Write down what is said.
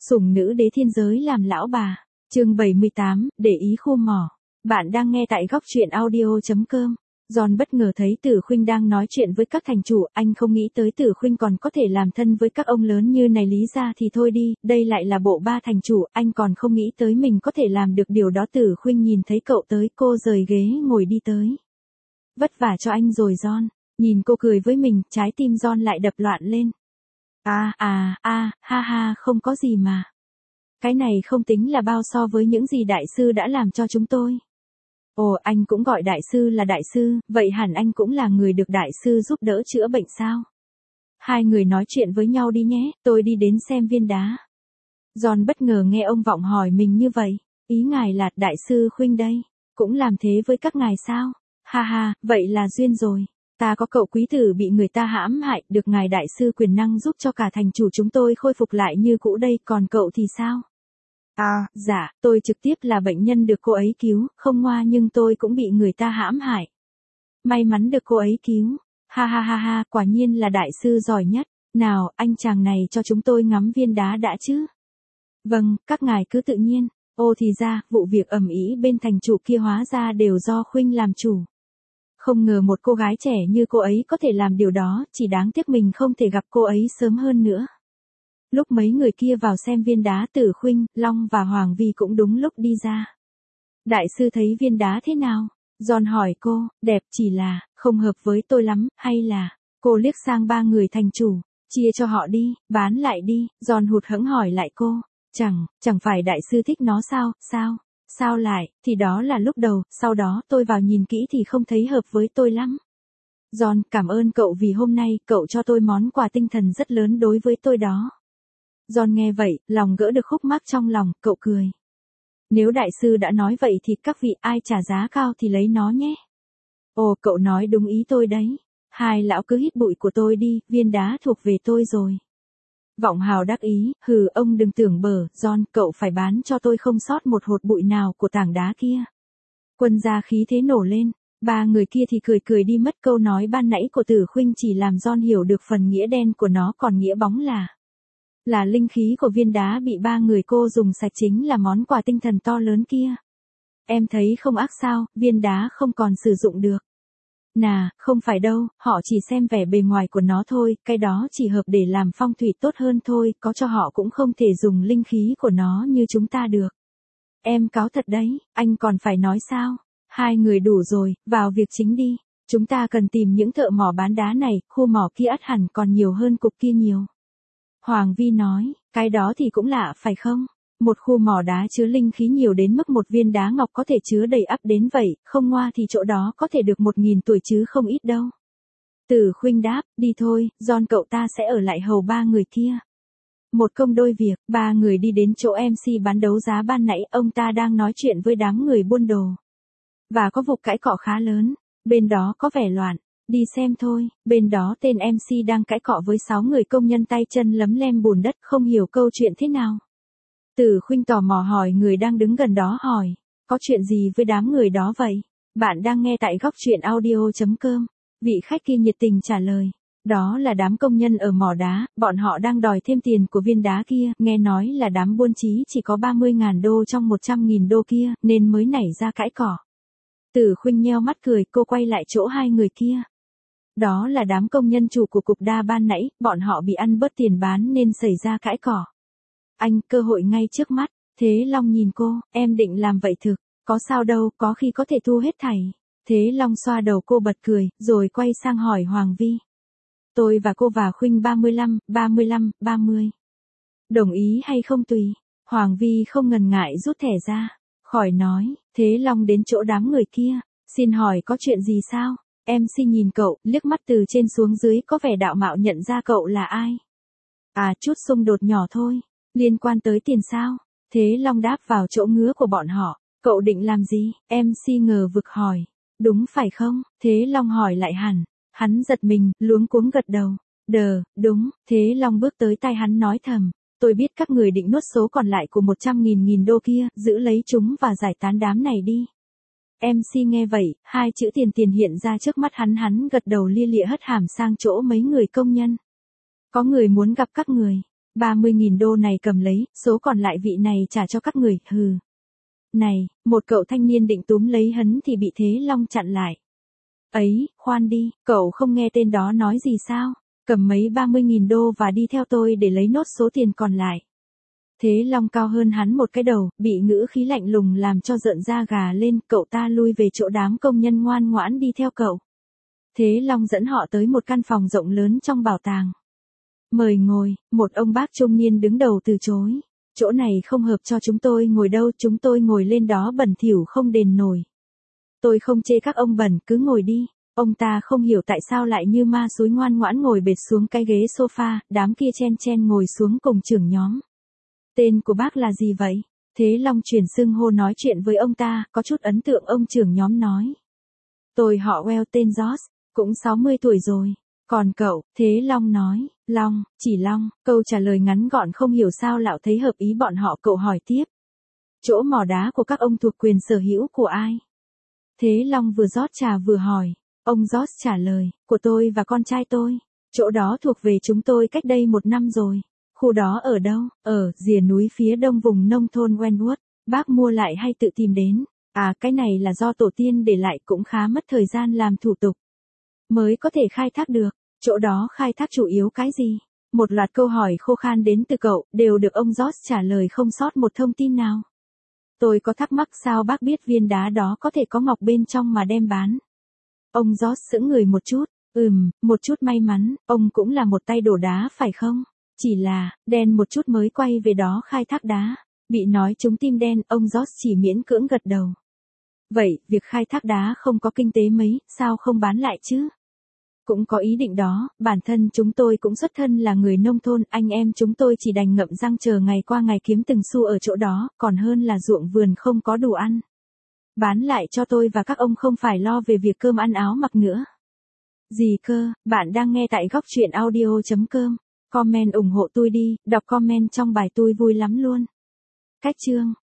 Sủng nữ đế thiên giới làm lão bà. Chương 78, để ý khu mỏ. Bạn đang nghe tại góc truyện audio.com. John bất ngờ thấy Tử Khuynh đang nói chuyện với các thành chủ, anh không nghĩ tới Tử Khuynh còn có thể làm thân với các ông lớn như này, lý ra thì thôi đi, đây lại là bộ ba thành chủ, anh còn không nghĩ tới mình có thể làm được điều đó. Tử Khuynh nhìn thấy cậu tới, cô rời ghế ngồi đi tới. Vất vả cho anh rồi John. Nhìn cô cười với mình, trái tim John lại đập loạn lên. Ha, không có gì mà. Cái này không tính là bao so với những gì đại sư đã làm cho chúng tôi. Ồ, anh cũng gọi đại sư là đại sư, vậy hẳn anh cũng là người được đại sư giúp đỡ chữa bệnh sao? Hai người nói chuyện với nhau đi nhé, tôi đi đến xem viên đá. John bất ngờ nghe ông Vọng hỏi mình như vậy, ý ngài là đại sư Khuynh đây, cũng làm thế với các ngài sao? Ha, vậy là duyên rồi. Ta có cậu quý tử bị người ta hãm hại, được ngài đại sư quyền năng giúp cho cả thành chủ chúng tôi khôi phục lại như cũ đây, còn cậu thì sao? Dạ, tôi trực tiếp là bệnh nhân được cô ấy cứu, không ngoa nhưng tôi cũng bị người ta hãm hại. May mắn được cô ấy cứu. Ha, quả nhiên là đại sư giỏi nhất. Nào, anh chàng này cho chúng tôi ngắm viên đá đã chứ? Vâng, các ngài cứ tự nhiên. Ô thì ra, vụ việc ầm ĩ bên thành chủ kia hóa ra đều do Khuynh làm chủ. Không ngờ một cô gái trẻ như cô ấy có thể làm điều đó, chỉ đáng tiếc mình không thể gặp cô ấy sớm hơn nữa. Lúc mấy người kia vào xem viên đá, Tử Khuynh, Long và Hoàng Vi cũng đúng lúc đi ra. Đại sư thấy viên đá thế nào? John hỏi cô, đẹp, chỉ là, không hợp với tôi lắm, hay là, cô liếc sang ba người thành chủ, chia cho họ đi, bán lại đi. John hụt hẫng hỏi lại cô, chẳng phải đại sư thích nó sao? Sao lại, thì đó là lúc đầu, sau đó tôi vào nhìn kỹ thì không thấy hợp với tôi lắm. John, cảm ơn cậu vì hôm nay, cậu cho tôi món quà tinh thần rất lớn đối với tôi đó. John nghe vậy, lòng gỡ được khúc mắc trong lòng, cậu cười. Nếu đại sư đã nói vậy thì các vị ai trả giá cao thì lấy nó nhé. Ồ, cậu nói đúng ý tôi đấy. Hai lão cứ hít bụi của tôi đi, viên đá thuộc về tôi rồi. Vọng Hào đắc ý, ông đừng tưởng bở, John, cậu phải bán cho tôi không sót một hột bụi nào của tảng đá kia. Quân gia khí thế nổ lên, ba người kia thì cười đi mất. Câu nói ban nãy của Tử Khuynh chỉ làm John hiểu được phần nghĩa đen của nó, còn nghĩa bóng là linh khí của viên đá bị ba người cô dùng sạch chính là món quà tinh thần to lớn kia. Em thấy không ác sao, viên đá không còn sử dụng được. Không phải đâu, họ chỉ xem vẻ bề ngoài của nó thôi, cái đó chỉ hợp để làm phong thủy tốt hơn thôi, có cho họ cũng không thể dùng linh khí của nó như chúng ta được. Em cáo thật đấy, anh còn phải nói sao? Hai người đủ rồi, vào việc chính đi. Chúng ta cần tìm những thợ mỏ bán đá này, khu mỏ kia ắt hẳn còn nhiều hơn cục kia nhiều. Hoàng Vi nói, cái đó thì cũng lạ phải không? Một khu mỏ đá chứa linh khí nhiều đến mức một viên đá ngọc có thể chứa đầy ắp đến vậy, không ngoa thì chỗ đó có thể được 1000 tuổi chứ không ít đâu. Tử Khuynh đáp, đi thôi, John cậu ta sẽ ở lại hầu ba người kia. Một công đôi việc, ba người đi đến chỗ MC bán đấu giá ban nãy, ông ta đang nói chuyện với đám người buôn đồ. Và có vụ cãi cọ khá lớn, bên đó có vẻ loạn. Đi xem thôi, bên đó tên MC đang cãi cọ với 6 người công nhân tay chân lấm lem bùn đất, không hiểu câu chuyện thế nào. Tử Khuynh tò mò hỏi người đang đứng gần đó, hỏi, có chuyện gì với đám người đó vậy? Bạn đang nghe tại góc truyện audio.com. Vị khách kia nhiệt tình trả lời, đó là đám công nhân ở mỏ đá, bọn họ đang đòi thêm tiền của viên đá kia, nghe nói là đám buôn trí chỉ có 30.000 đô trong 100.000 đô kia, nên mới nảy ra cãi cọ. Tử Khuynh nheo mắt cười, cô quay lại chỗ hai người kia. Đó là đám công nhân chủ của cục đa ban nãy, bọn họ bị ăn bớt tiền bán nên xảy ra cãi cọ. Anh, cơ hội ngay trước mắt. Thế Long nhìn cô, em định làm vậy thực, có sao đâu, có khi có thể thu hết thảy. Thế Long xoa đầu cô bật cười, rồi quay sang hỏi Hoàng Vi. Tôi và cô và Khuynh 30. Đồng ý hay không tùy. Hoàng Vi không ngần ngại rút thẻ ra, khỏi nói. Thế Long đến chỗ đám người kia, xin hỏi có chuyện gì sao? MC nhìn cậu, liếc mắt từ trên xuống dưới, có vẻ đạo mạo nhận ra cậu là ai. Chút xung đột nhỏ thôi. Liên quan tới tiền sao? Thế Long đáp vào chỗ ngứa của bọn họ. Cậu định làm gì? MC ngờ vực hỏi. Đúng phải không? Thế Long hỏi lại hẳn. Hắn giật mình, luống cuống gật đầu. Đúng. Thế Long bước tới tai hắn nói thầm. Tôi biết các người định nuốt số còn lại của 100.000 đô kia, giữ lấy chúng và giải tán đám này đi. MC nghe vậy, hai chữ tiền hiện ra trước mắt hắn gật đầu lia lịa hất hàm sang chỗ mấy người công nhân. Có người muốn gặp các người. 30.000 đô này cầm lấy, số còn lại vị này trả cho các người, hừ. Này, một cậu thanh niên định túm lấy hắn thì bị Thế Long chặn lại. Ấy, khoan đi, cậu không nghe tên đó nói gì sao? Cầm mấy 30.000 đô và đi theo tôi để lấy nốt số tiền còn lại. Thế Long cao hơn hắn một cái đầu, bị ngữ khí lạnh lùng làm cho rợn da gà lên, cậu ta lui về chỗ đám công nhân ngoan ngoãn đi theo cậu. Thế Long dẫn họ tới một căn phòng rộng lớn trong bảo tàng. Mời ngồi, một ông bác trung niên đứng đầu từ chối. Chỗ này không hợp cho chúng tôi ngồi đâu, chúng tôi ngồi lên đó bẩn thỉu không đền nổi. Tôi không chê các ông bẩn, cứ ngồi đi. Ông ta không hiểu tại sao lại như ma xúi ngoan ngoãn ngồi bệt xuống cái ghế sofa, đám kia chen chen ngồi xuống cùng trưởng nhóm. Tên của bác là gì vậy? Thế Long chuyển xưng hô nói chuyện với ông ta, có chút ấn tượng ông trưởng nhóm nói. Tôi họ Well, tên George, cũng 60 tuổi rồi. Còn cậu, Thế Long nói, Long, chỉ Long, câu trả lời ngắn gọn không hiểu sao lão thấy hợp ý bọn họ. Cậu hỏi tiếp. Chỗ mỏ đá của các ông thuộc quyền sở hữu của ai? Thế Long vừa rót trà vừa hỏi. Ông George trả lời, của tôi và con trai tôi. Chỗ đó thuộc về chúng tôi cách đây 1 năm rồi. Khu đó ở đâu? Ở rìa núi phía đông vùng nông thôn Wentworth. Bác mua lại hay tự tìm đến? À, cái này là do tổ tiên để lại, cũng khá mất thời gian làm thủ tục mới có thể khai thác được. Chỗ đó khai thác chủ yếu cái gì? Một loạt câu hỏi khô khan đến từ cậu, đều được ông George trả lời không sót một thông tin nào. Tôi có thắc mắc sao bác biết viên đá đó có thể có ngọc bên trong mà đem bán. Ông George sững người một chút. Một chút may mắn, ông cũng là một tay đổ đá phải không? Chỉ là, đen một chút mới quay về đó khai thác đá. Bị nói trúng tim đen, ông George chỉ miễn cưỡng gật đầu. Vậy, việc khai thác đá không có kinh tế mấy, sao không bán lại chứ? Cũng có ý định đó, bản thân chúng tôi cũng xuất thân là người nông thôn, anh em chúng tôi chỉ đành ngậm răng chờ ngày qua ngày kiếm từng xu ở chỗ đó, còn hơn là ruộng vườn không có đủ ăn. Bán lại cho tôi và các ông không phải lo về việc cơm ăn áo mặc nữa. Gì cơ, bạn đang nghe tại Góc Truyện Audio.com. Comment ủng hộ tôi đi, đọc comment trong bài tôi vui lắm luôn. Cách chương